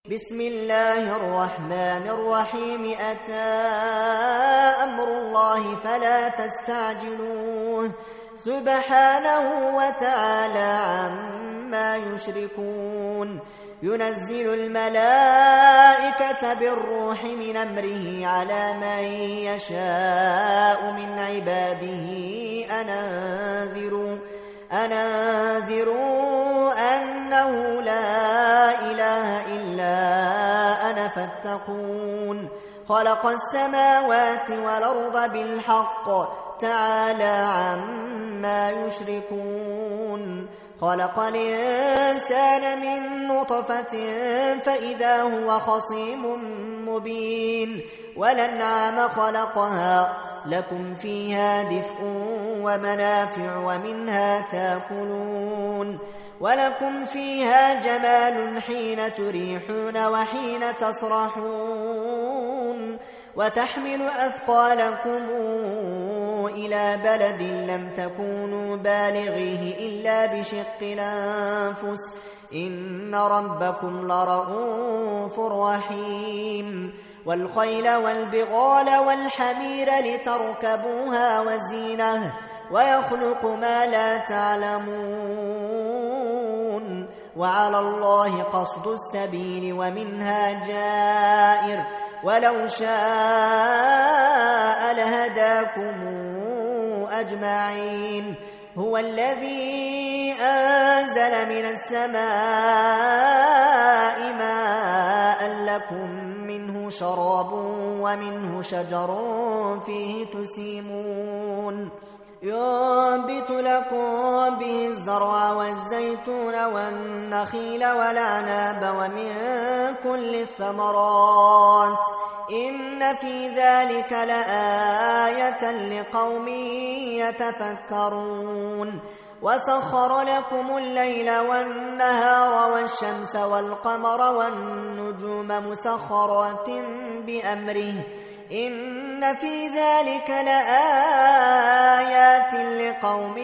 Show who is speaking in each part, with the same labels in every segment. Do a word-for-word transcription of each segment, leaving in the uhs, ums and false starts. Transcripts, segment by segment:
Speaker 1: بسم الله الرحمن الرحيم أتى أمر الله فلا تستعجلوه سبحانه وتعالى عما يشركون ينزل الملائكة بالروح من أمره على من يشاء من عباده أن أنذروا أن أنذروا أنه لا إله إلا أنا فاتقون خلق السماوات والأرض بالحق تعالى عما يشركون خلق الإنسان من نطفة فإذا هو خصيم مبين والأنعام خلقها لكم فيها دفء ومنافع ومنها تاكلون ولكم فيها جمال حين تريحون وحين تسرحون وتحمل أثقالكم إلى بلد لم تكونوا بالغيه إلا بشق الأنفس إن ربكم لرءوف رحيم والخيل والبغال والحمير لتركبوها وزينة ويخلق ما لا تعلمون وعلى الله قصد السبيل ومنها جائر ولو شاء لهداكم أجمعين هو الذي أنزل من السماء ماء لكم منه شراب ومنه شجر فيه تسيمون ينبت لكم به الزرع والزيتون والنخيل والعناب ومن كل الثمرات إن في ذلك لآية لقوم يتفكرون وسخر لكم الليل والنهار والشمس والقمر والنجوم مسخرات بأمره إن في ذلك لآيات لقوم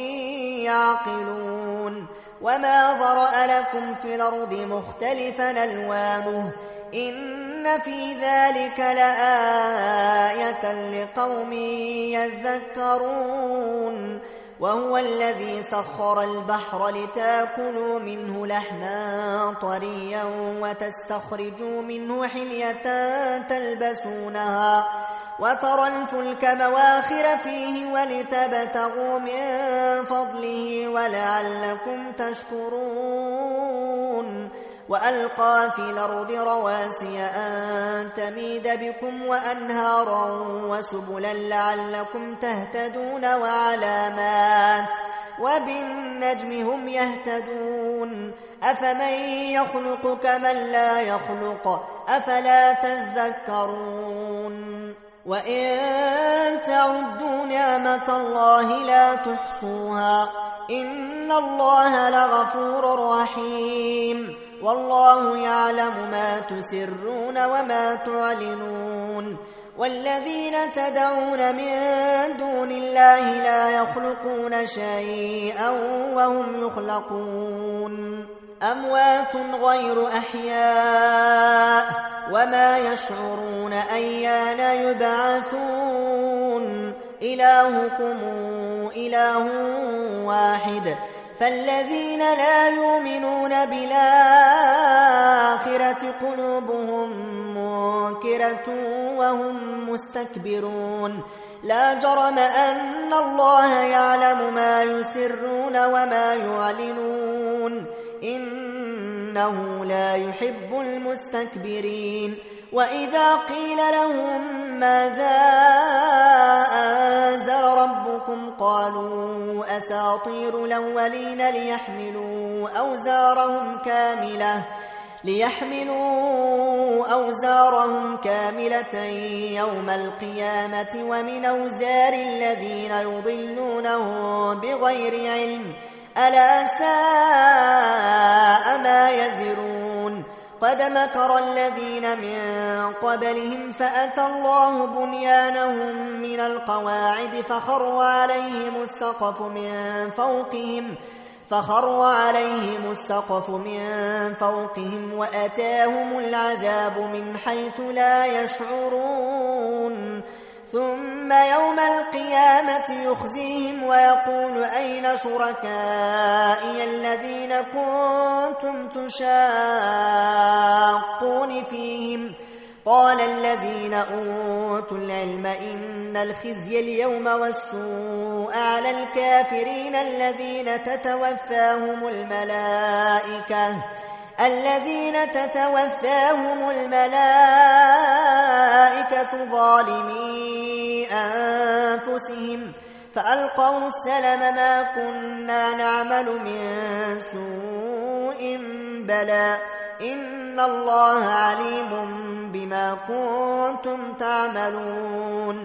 Speaker 1: يعقلون وما ذرأ لكم في الأرض مختلفا ألوانه إن في ذلك لآية لقوم يذكرون وهو الذي سخر البحر لتاكلوا منه لحما طريا وتستخرجوا منه حلية تلبسونها وترى الفلك مواخر فيه ولتبتغوا من فضله ولعلكم تشكرون وألقى في الأرض رواسي أن تميد بكم وأنهارا وسبلا لعلكم تهتدون وعلامات وبالنجم هم يهتدون أفمن يخلق كمن لا يخلق أفلا تذكرون وإن تعدوا نعمة الله لا تحصوها إن الله لغفور رحيم والله يعلم ما تسرون وما تعلنون والذين تدعون من دون الله لا يخلقون شيئا وهم يخلقون أموات غير أحياء وما يشعرون أيان يبعثون إلهكم إله واحد فالذين لا يؤمنون بالآخرة قلوبهم منكرة وهم مستكبرون لا جرم أن الله يعلم ما يسرون وما يعلنون إنه لا يحب المستكبرين وإذا قيل لهم ماذا أنزل ربكم قالوا أساطير الأولين ليحملوا أوزارهم كاملة ليحملوا أوزارهم كاملة يوم القيامة ومن أوزار الذين يضلونهم بغير علم ألا ساء ما يزرون قد مكر الذين من قبلهم فأتى الله بنيانهم من القواعد فخر عليهم السقف من فوقهم فخر عليهم السقف من فوقهم وأتاهم العذاب من حيث لا يشعرون ثم يوم القيامة يخزيهم ويقول أين شركائي الذين كنتم تشاقون فيهم قال الذين أوتوا العلم إن الخزي اليوم والسوء على الكافرين الذين تتوفاهم الملائكة الذين تتوفاهم الملائكة ظالمي أنفسهم فألقوا السلم ما كنا نعمل من سوء بلى إن الله عليم بما كنتم تعملون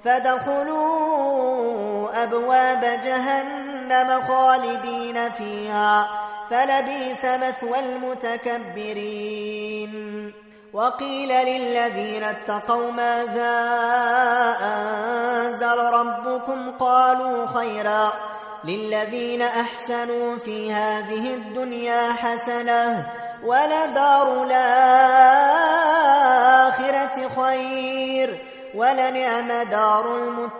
Speaker 1: فادخلوا أبواب جهنم خالدين فيها فلبئس مثوى المتكبرين وقيل للذين اتقوا ماذا أنزل ربكم قالوا خيرا للذين أحسنوا في هذه الدنيا حسنة ولدار الآخرة خير ولنعم دار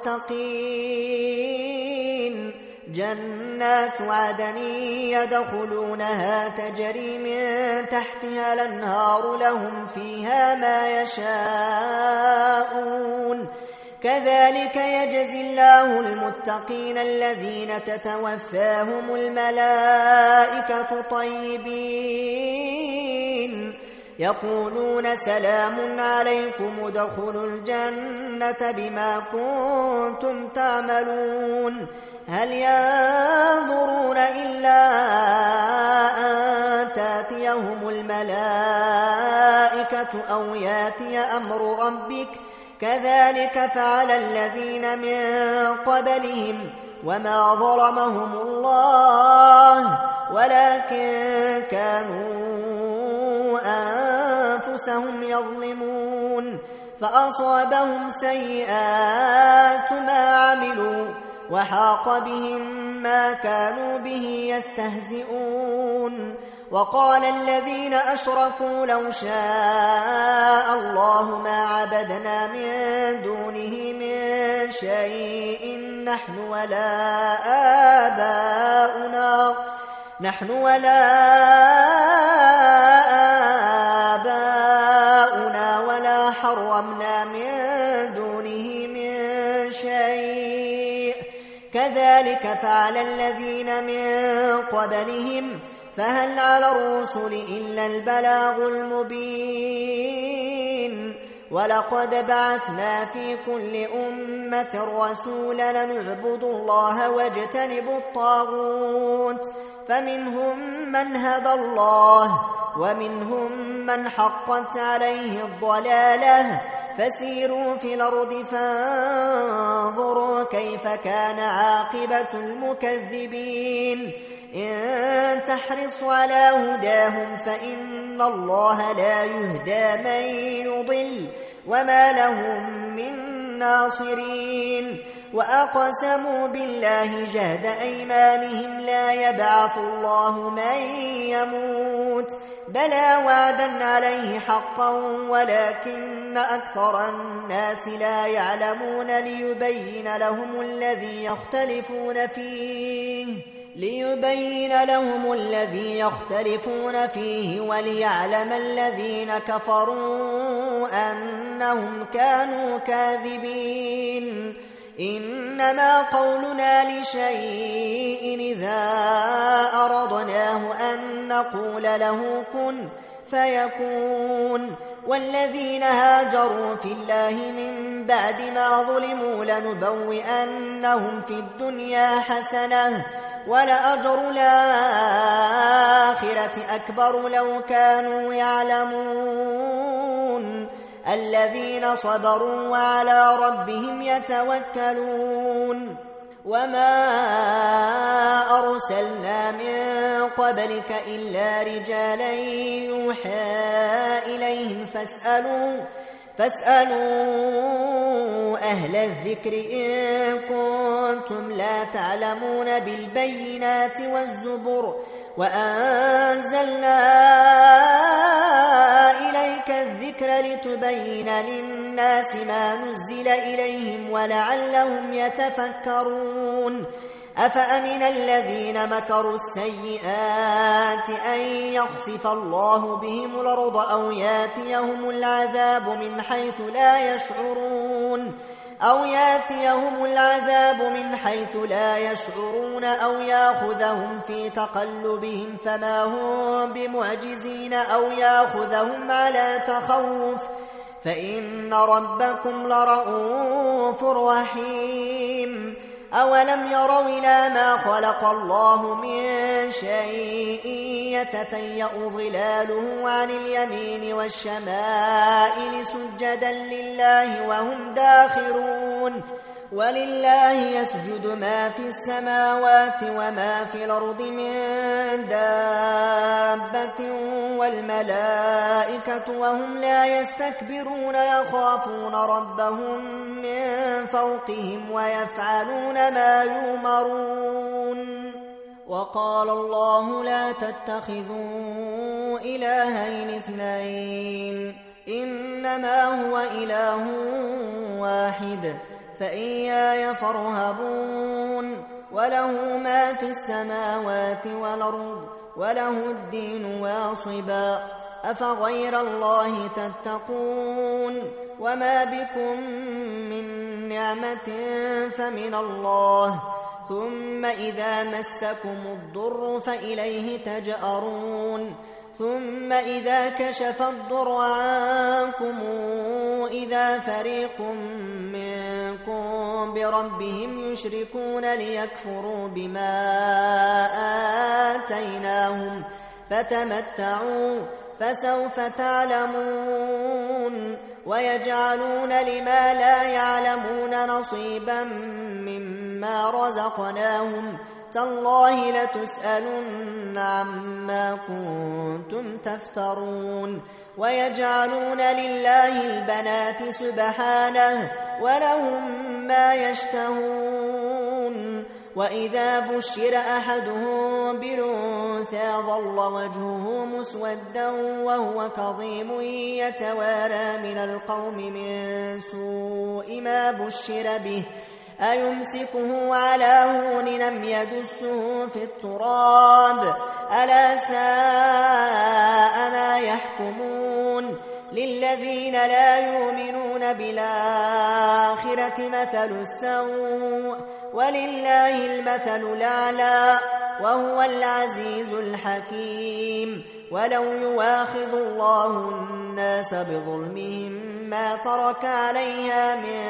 Speaker 1: المتقين جنات عدن يدخلونها تجري من تحتها الأنهار لهم فيها ما يشاءون كذلك يجزي الله المتقين الذين تتوفاهم الملائكة طيبين يقولون سلام عليكم ادخلوا الجنة بما كنتم تعملون هل ينظرون إلا أن تأتيهم الملائكة أو يأتي أمر ربك كذلك فعل الذين من قبلهم وما ظلمهم الله ولكن كانوا أنفسهم يظلمون فأصابهم سيئات ما عملوا وحاق بهم ما كانوا به يستهزئون وقال الذين أشركوا لو شاء الله ما عبدنا من دونه من شيء نحن ولا آباؤنا نحن ولا آباؤنا ولا حرمنا من دونه من شيء كذلك فعل الذين من قبلهم فهل على الرسل إلا البلاغ المبين ولقد بعثنا في كل أمة رسولا نعبد الله واجتنبوا الطاغوت فمنهم من هدى الله ومنهم من حقت عليه الضلالة فسيروا في الأرض فانظروا كيف كان عاقبة المكذبين إن تحرص على هداهم فإن الله لا يهدى من يضل وما لهم من ناصرين وأقسموا بالله جهد أيمانهم لا يبعث الله من يموت بلى وعدا عليه حقا ولكن أكثر الناس لا يعلمون ليبين لهم الذي يختلفون فيه ليبين لهم الذي يختلفون فيه وليعلم الذين كفروا أنهم كانوا كاذبين إنما قولنا لشيء إذا أردناه أن نقول له كن فيكون والذين هاجروا في الله من بعد ما ظلموا لنبوئنهم في الدنيا حسنة ولأجر الآخرة أكبر لو كانوا يعلمون الذين صبروا وعلى ربهم يتوكلون وما أرسلنا من قبلك إلا رجالا يوحى إليهم فاسألوا فاسألوا أهل الذكر إن كنتم لا تعلمون بالبينات والزبر وأنزلنا إليك الذكر لتبين للناس ما نزل إليهم ولعلهم يتفكرون أفأمن الذين مكروا السيئات أن يخسف الله بهم الأرض أو ياتيهم العذاب من حيث لا يشعرون أو ياتيهم العذاب من حيث لا يشعرون أو ياخذهم في تقلبهم فما هم بمعجزين أو ياخذهم على تخوف فإن ربكم لرؤوف رحيم أولم يروا إلى ما خلق الله من شيء يتفيأ ظلاله عن اليمين والشمائل سجدا لله وهم داخرون ولله يسجد ما في السماوات وما في الأرض من دابة والملائكة وهم لا يستكبرون يخافون ربهم من فوقهم ويفعلون ما يؤمرون وقال الله لا تتخذوا إلهين اثنين إنما هو إله واحد فإياي فارهبون وله ما في السماوات والأرض وله الدين واصبا أفغير الله تتقون وما بكم من نعمة فمن الله ثم إذا مسكم الضر فإليه تجأرون ثم إذا كشف الضر عنكم إذا فريق منكم بربهم يشركون ليكفروا بما آتيناهم فتمتعوا فسوف تعلمون ويجعلون لما لا يعلمون نصيبا مما رزقناهم تالله لتسألن عما كنتم تفترون ويجعلون لله البنات سبحانه ولهم ما يشتهون وإذا بشر أحدهم بالأنثى ظل وجهه مسودا وهو كظيم يتوارى من القوم من سوء ما بشر به أيمسكه على هون لم يدسه في التراب ألا ساء ما يحكمون للذين لا يؤمنون بالآخرة مثل السوء ولله المثل الأعلى وهو العزيز الحكيم ولو يواخذ الله الناس بظلمهم ما ترك عليها من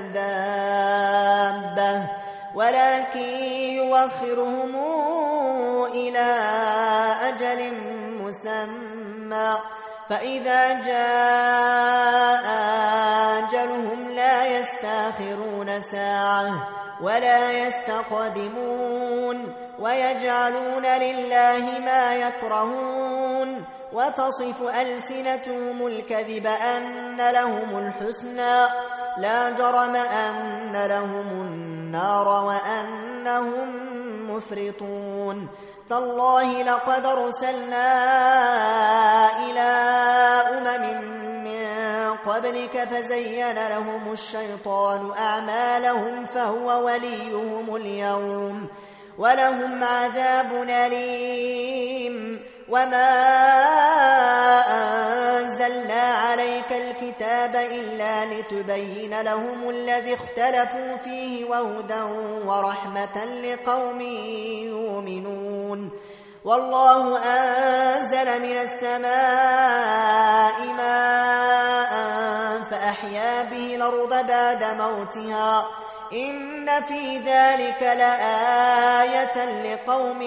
Speaker 1: دابة ولكن يوخرهم إلى أجل مسمى فإذا جاء أجلهم لا يستأخرون ساعة ولا يستقدمون ويجعلون لله ما يكرهون وتصف ألسنتهم الكذب أن لهم الحسنى لا جرم أن لهم النار وأنهم مفرطون تالله لقد أرسلنا إلى أمم من قبلك فزين لهم الشيطان أعمالهم فهو وليهم اليوم ولهم عذاب أليم وما أنزلنا عليك الكتاب إلا لتبين لهم الذي اختلفوا فيه وهدى ورحمة لقوم يؤمنون والله أنزل من السماء ماء فأحيا به الأرض بعد موتها إن في ذلك لآية لقوم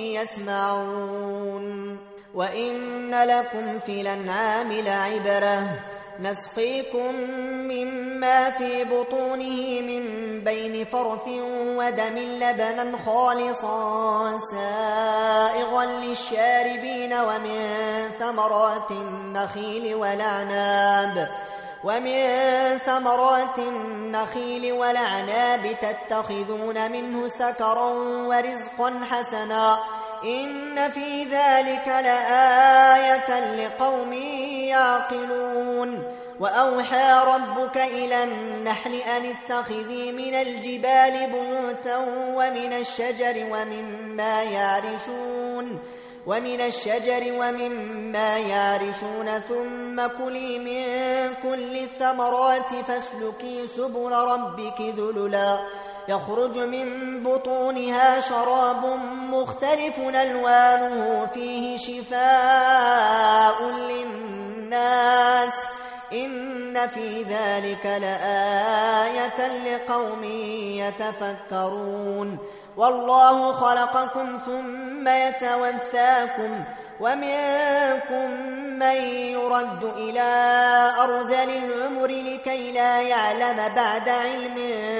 Speaker 1: يسمعون وإن لكم في الأنعام لعبرة نسقيكم مما في بطونه من بين فرث ودم لبنا خالصا سائغا للشاربين ومن ثمرات النخيل والأعناب ومن ثمرات النخيل والأعناب تتخذون منه سكرا ورزقا حسنا إن في ذلك لآية لقوم يعقلون وأوحى ربك إلى النحل أن اتخذي من الجبال بيوتا ومن الشجر ومما يعرشون ومن الشجر ومما يعرشون ثم كلي من كل الثمرات فاسلكي سبل ربك ذللا يخرج من بطونها شراب مختلف ألوانه فيه شفاء للناس إن في ذلك لآية لقوم يتفكرون والله خلقكم ثم يتوفاكم ومنكم من يرد إلى أرذل العمر لكي لا يعلم بعد علم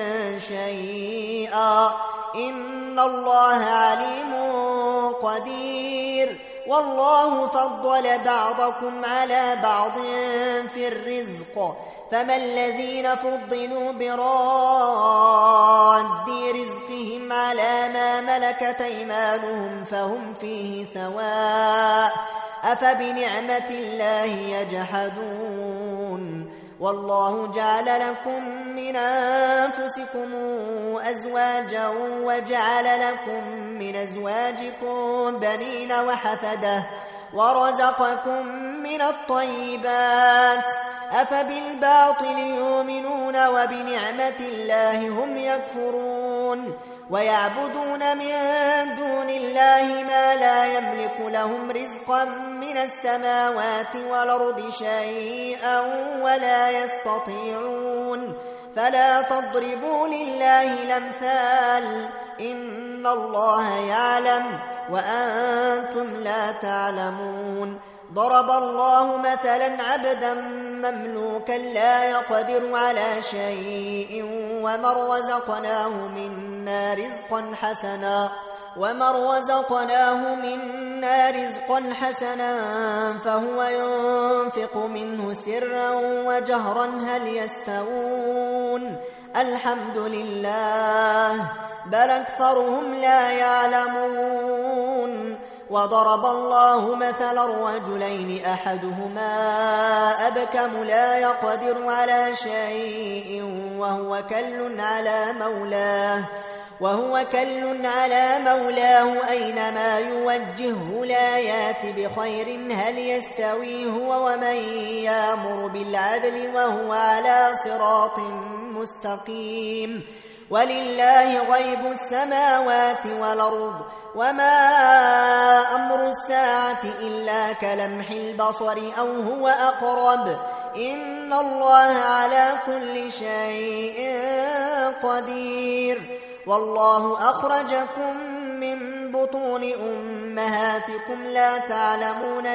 Speaker 1: شيئا إن الله عليم قدير والله فضل بعضكم على بعض في الرزق فما الذين فضلوا براد رزقهم على ما ملكت أيمانهم فهم فيه سواء أفبنعمة الله يجحدون والله جعل لكم من أنفسكم أزواجا وجعل لكم من أزواجكم بنين وحفدة ورزقكم من الطيبات أفبالباطل يؤمنون وبنعمة الله هم يكفرون ويعبدون من دون الله ما لا يملك لهم رزقا من السماوات والأرض شيئا ولا يستطيعون فلا تضربوا لله الأمثال إن الله يعلم وأنتم لا تعلمون ضرب الله مثلا عبدا مملوكا لا يقدر على شيء ومن رزقناه منا رزقا حسنا ومن رزقناه منا رزقا حسنا فهو ينفق منه سرا وجهرا هل يستوون الحمد لله بل أكثرهم لا يعلمون وضرب الله مثلا رجلين أحدهما أبكم لا يقدر على شيء وهو كل على مولاه وهو كل على مولاه أينما يوجهه لا يات بخير هل يستوي هو ومن يأمر بالعدل وهو على صراط مستقيم ولله غيب السماوات والأرض وما أمر الساعة إلا كلمح البصر أو هو أقرب إن الله على كل شيء قدير والله أخرجكم من بطون أمهاتكم لا تعلمون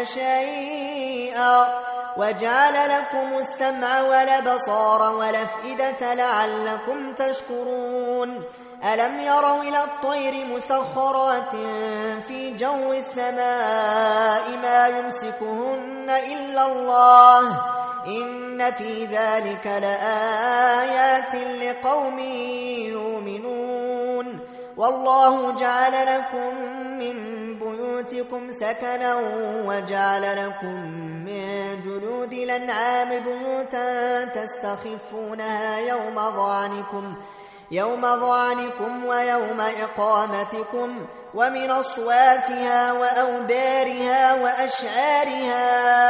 Speaker 1: شيئا وجعل لكم السمع والأبصار والأفئدة لعلكم تشكرون ألم يروا إلى الطير مسخرات في جو السماء ما يمسكهن إلا الله إن في ذلك لآيات لقوم يؤمنون والله جعل لكم من بيوتكم سكنا وجعل لكم من جلود الأنعام بيوتا تستخفونها يوم ظعنكم يوم ظعنكم ويوم إقامتكم ومن أصوافها وأوبارها وأشعارها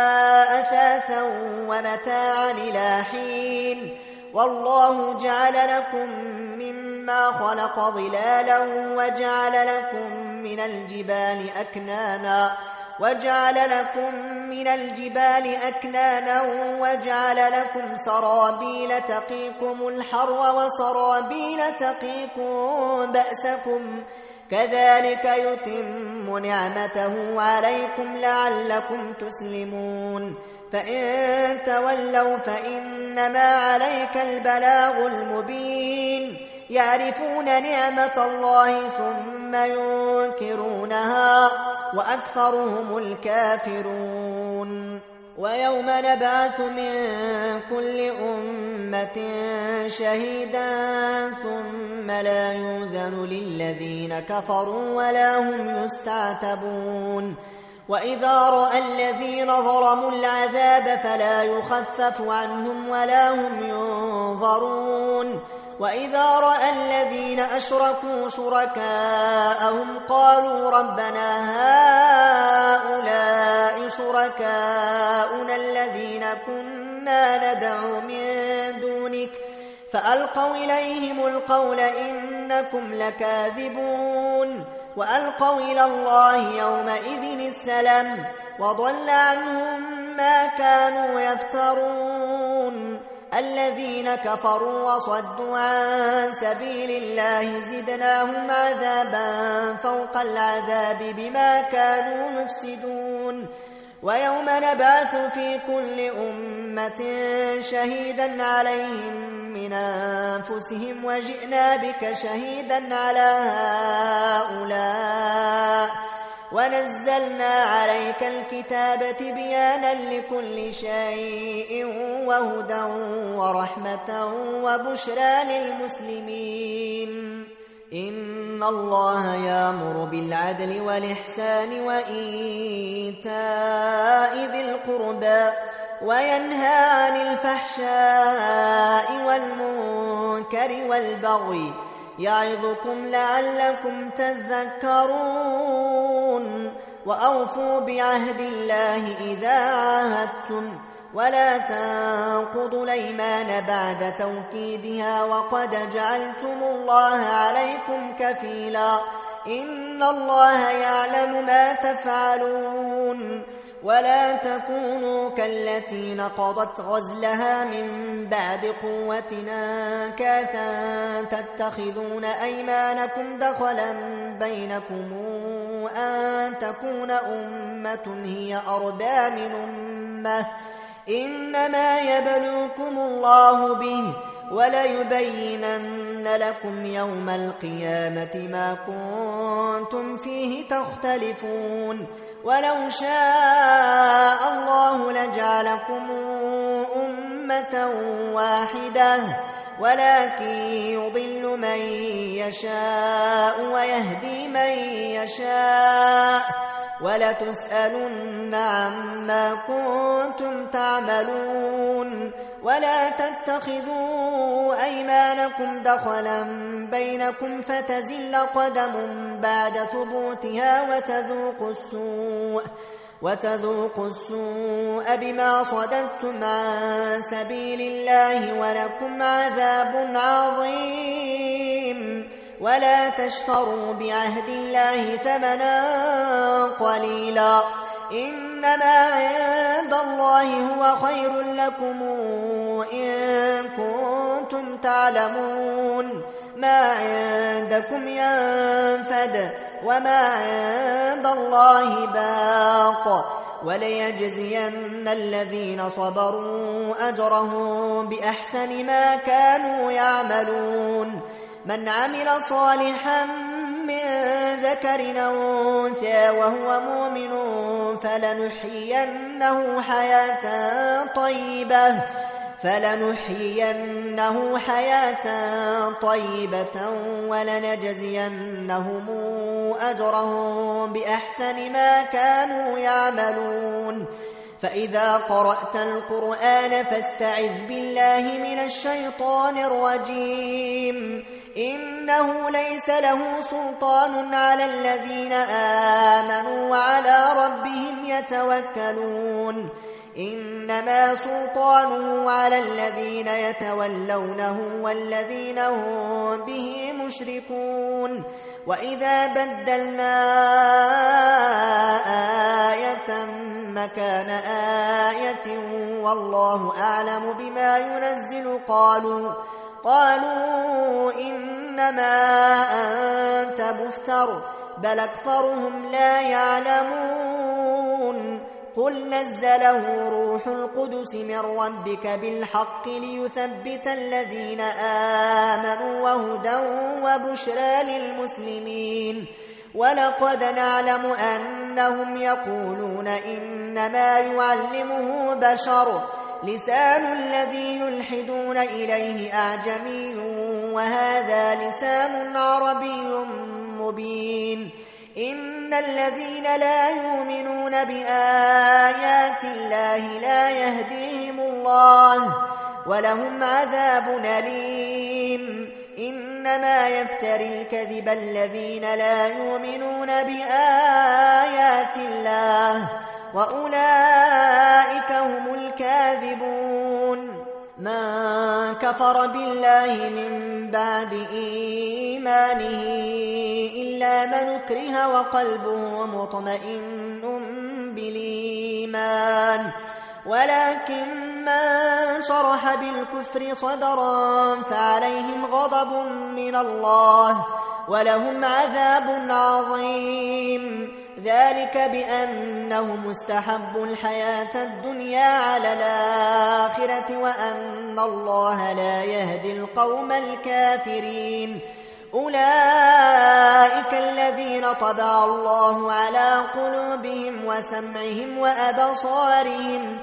Speaker 1: أثاثا ومتاعا إلى حين والله جعل لكم مما خلق ظلالا وجعل لكم من الجبال أكنانا وجعل لكم من الجبال أكنانا وجعل لكم سرابيل تقيكم الحر وسرابيل تقيكم بأسكم كذلك يتم نعمته عليكم لعلكم تسلمون فإن تولوا فإنما عليك البلاغ المبين يعرفون نعمة الله ثم ينكرونها وأكثرهم الكافرون ويوم نبعث من كل أمة شهيدا ثم لا يؤذن للذين كفروا ولا هم يستعتبون وإذا رأى الذين ظلموا العذاب فلا يخفف عنهم ولا هم ينظرون وإذا رأى الذين أشركوا شركاءهم قالوا ربنا هؤلاء شركاؤنا الذين كنا ندعو من دونك فألقوا إليهم القول إنكم لكاذبون وألقوا إلى الله يومئذ السلام وضل عنهم ما كانوا يفترون الذين كفروا وصدوا عن سبيل الله زدناهم عذابا فوق العذاب بما كانوا يفسدون ويوم نبعث في كل أمة شهيدا عليهم من أنفسهم وجئنا بك شهيدا على هؤلاء ونزلنا عليك الكتاب تبيانا لكل شيء وهدى ورحمة وبشرى للمسلمين إن الله يأمر بالعدل والإحسان وإيتاء ذي القربى وينهى عن الفحشاء والمنكر والبغي يعظكم لعلكم تذكرون وأوفوا بعهد الله إذا عاهدتم ولا تنقضوا الأيمان بعد توكيدها وقد جعلتم الله عليكم كفيلا إن الله يعلم ما تفعلون ولا تكونوا كالتي نقضت غزلها من بعد قوة أنكاثا تتخذون أيمانكم دخلا بينكم أن تكون أمة هي أربى من أمة إنما يبلوكم الله به وليبينن لكم يوم القيامة ما كنتم فيه تختلفون ولو شاء الله لجعلكم أمة واحدة ولكن يضل من يشاء ويهدي من يشاء ولتسألن عما كنتم تعملون ولا تتخذوا أيمانكم دخلا بينكم فتزل قدم بعد ثبوتها وتذوقوا السوء وتذوقوا السوء بما صددتم عن سبيل الله ولكم عذاب عظيم ولا تشتروا بعهد الله ثمنا قليلا إنما عند الله هو خير لكم إن كنتم تعلمون ما عندكم ينفد وما عند الله باق وليجزين الذين صبروا أجرهم بأحسن ما كانوا يعملون من عمل صالحا من ذكر أو أنثى وهو مؤمن فلنحيينه حياة طيبة فلنحيينه حياة طيبة ولنجزينهم أجرهم بأحسن ما كانوا يعملون فإذا قرأت القرآن فاستعذ بالله من الشيطان الرجيم إنه ليس له سلطان على الذين آمنوا وعلى ربهم يتوكلون إنما سلطانه على الذين يتولونه والذين هم به مشركون وإذا بدلنا آية مكان آية والله أعلم بما ينزل قالوا قالوا إنما أنت مفتر بل أكثرهم لا يعلمون قل نزله روح القدس من ربك بالحق ليثبت الذين آمنوا وهدى وبشرى للمسلمين ولقد نعلم أن أنهم يقولون إنما يعلمه بشر لسان الذي يلحدون إليه أعجمي وهذا لسان عربي مبين إن الذين لا يؤمنون بآيات الله لا يهديهم الله ولهم عذاب أليم إنما يفتري الكذب الذين لا يؤمنون بآيات الله وأولئك هم الكاذبون من كفر بالله من بعد إيمانه إلا من أكره وقلبه مطمئن بالإيمان ولكن من شرح بالكفر صدرا فعليهم غضب من الله ولهم عذاب عظيم ذلك بأنهم استحبوا الحياة الدنيا على الآخرة وأن الله لا يهدي القوم الكافرين أولئك الذين طبع الله على قلوبهم وسمعهم وأبصارهم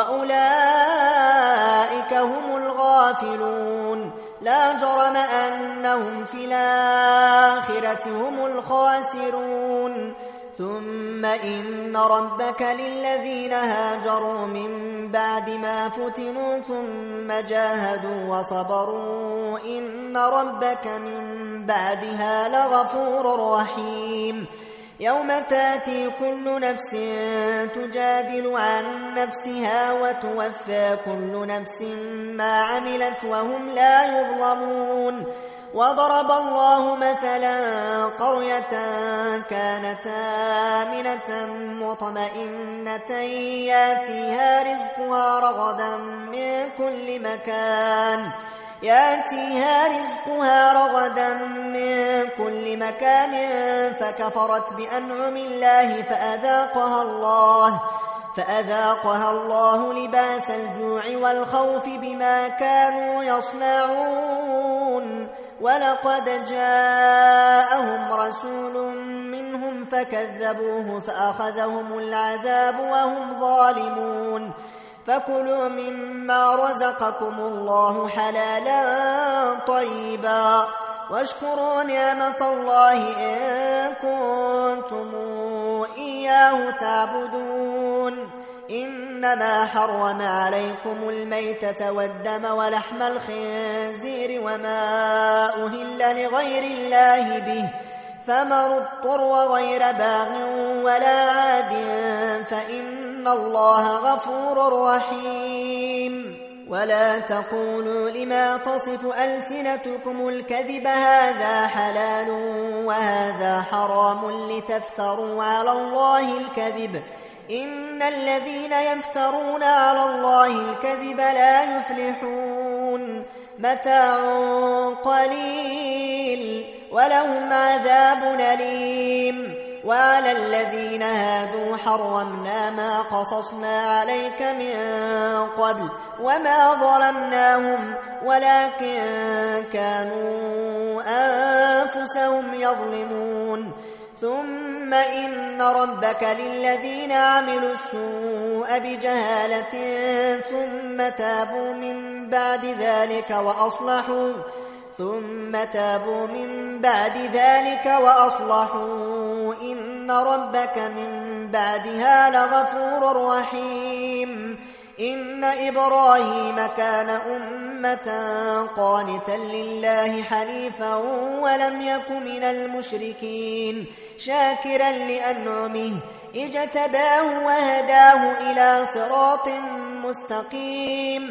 Speaker 1: وأولئك هم الغافلون لا جرم أنهم في الآخرة هم الخاسرون ثم إن ربك للذين هاجروا من بعد ما فتنوا ثم جاهدوا وصبروا إن ربك من بعدها لغفور رحيم يوم تاتي كل نفس تجادل عن نفسها وتوفى كل نفس ما عملت وهم لا يظلمون وضرب الله مثلا قرية كانت آمنة مطمئنة ياتيها رزقها رغدا من كل مكان ياتيها رزقها رغدا من كل مكان فكفرت بأنعم الله فأذاقها الله فأذاقها الله لباس الجوع والخوف بما كانوا يصنعون ولقد جاءهم رسول منهم فكذبوه فأخذهم العذاب وهم ظالمون فكلوا مما رزقكم الله حلالا طيبا واشكروا نعمة الله إن كنتم إياه تعبدون إنما حرم عليكم الميتة والدم ولحم الخنزير وما أهل لغير الله به فمن اضطر غير باغ ولا عاد فإن الله غفور رحيم ولا تقولوا لما تصف ألسنتكم الكذب هذا حلال وهذا حرام لتفتروا على الله الكذب إن الذين يفترون على الله الكذب لا يفلحون متاع قليل ولهم عذاب أليم وعلى الذين هادوا حرمنا ما قصصنا عليك من قبل وما ظلمناهم ولكن كانوا أنفسهم يظلمون ثم إن ربك للذين عملوا السوء بجهالة ثم تابوا من بعد ذلك وأصلحوا ثم تابوا من بعد ذلك وأصلحوا إن ربك من بعدها لغفور رحيم إن إبراهيم كان أمة قانتا لله حنيفا ولم يك من المشركين شاكرا لأنعمه اجتباه وهداه إلى صراط مستقيم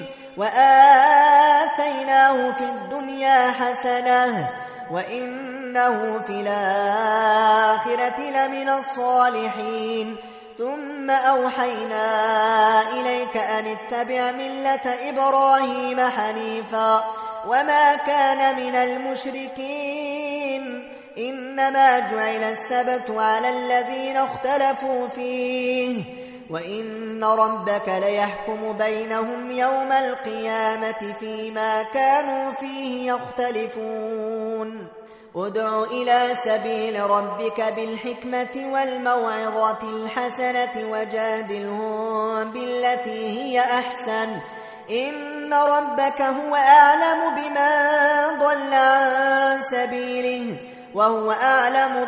Speaker 1: وآتيناه في الدنيا حسنة وإنه في الآخرة لمن الصالحين ثم أوحينا إليك أن اتبع ملة إبراهيم حنيفا وما كان من المشركين إنما جعل السبت على الذين اختلفوا فيه وإن ربك ليحكم بينهم يوم القيامة فيما كانوا فيه يختلفون ادع إلى سبيل ربك بالحكمة والموعظة الحسنة وجادلهم بالتي هي أحسن إن ربك هو أعلم بمن ضل عن سبيله وهو أعلم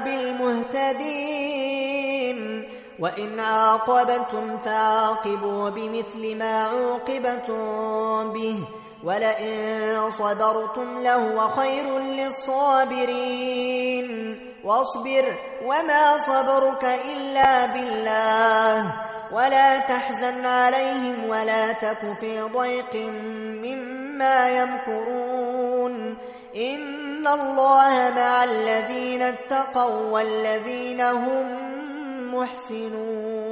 Speaker 1: بالمهتدين وإن عاقبتم فعاقبوا بمثل ما عوقبتم به ولئن صبرتم لهو خير للصابرين واصبر وما صبرك إلا بالله ولا تحزن عليهم ولا تك في ضيق مما يمكرون إن الله مع الذين اتقوا والذين هم محسنون.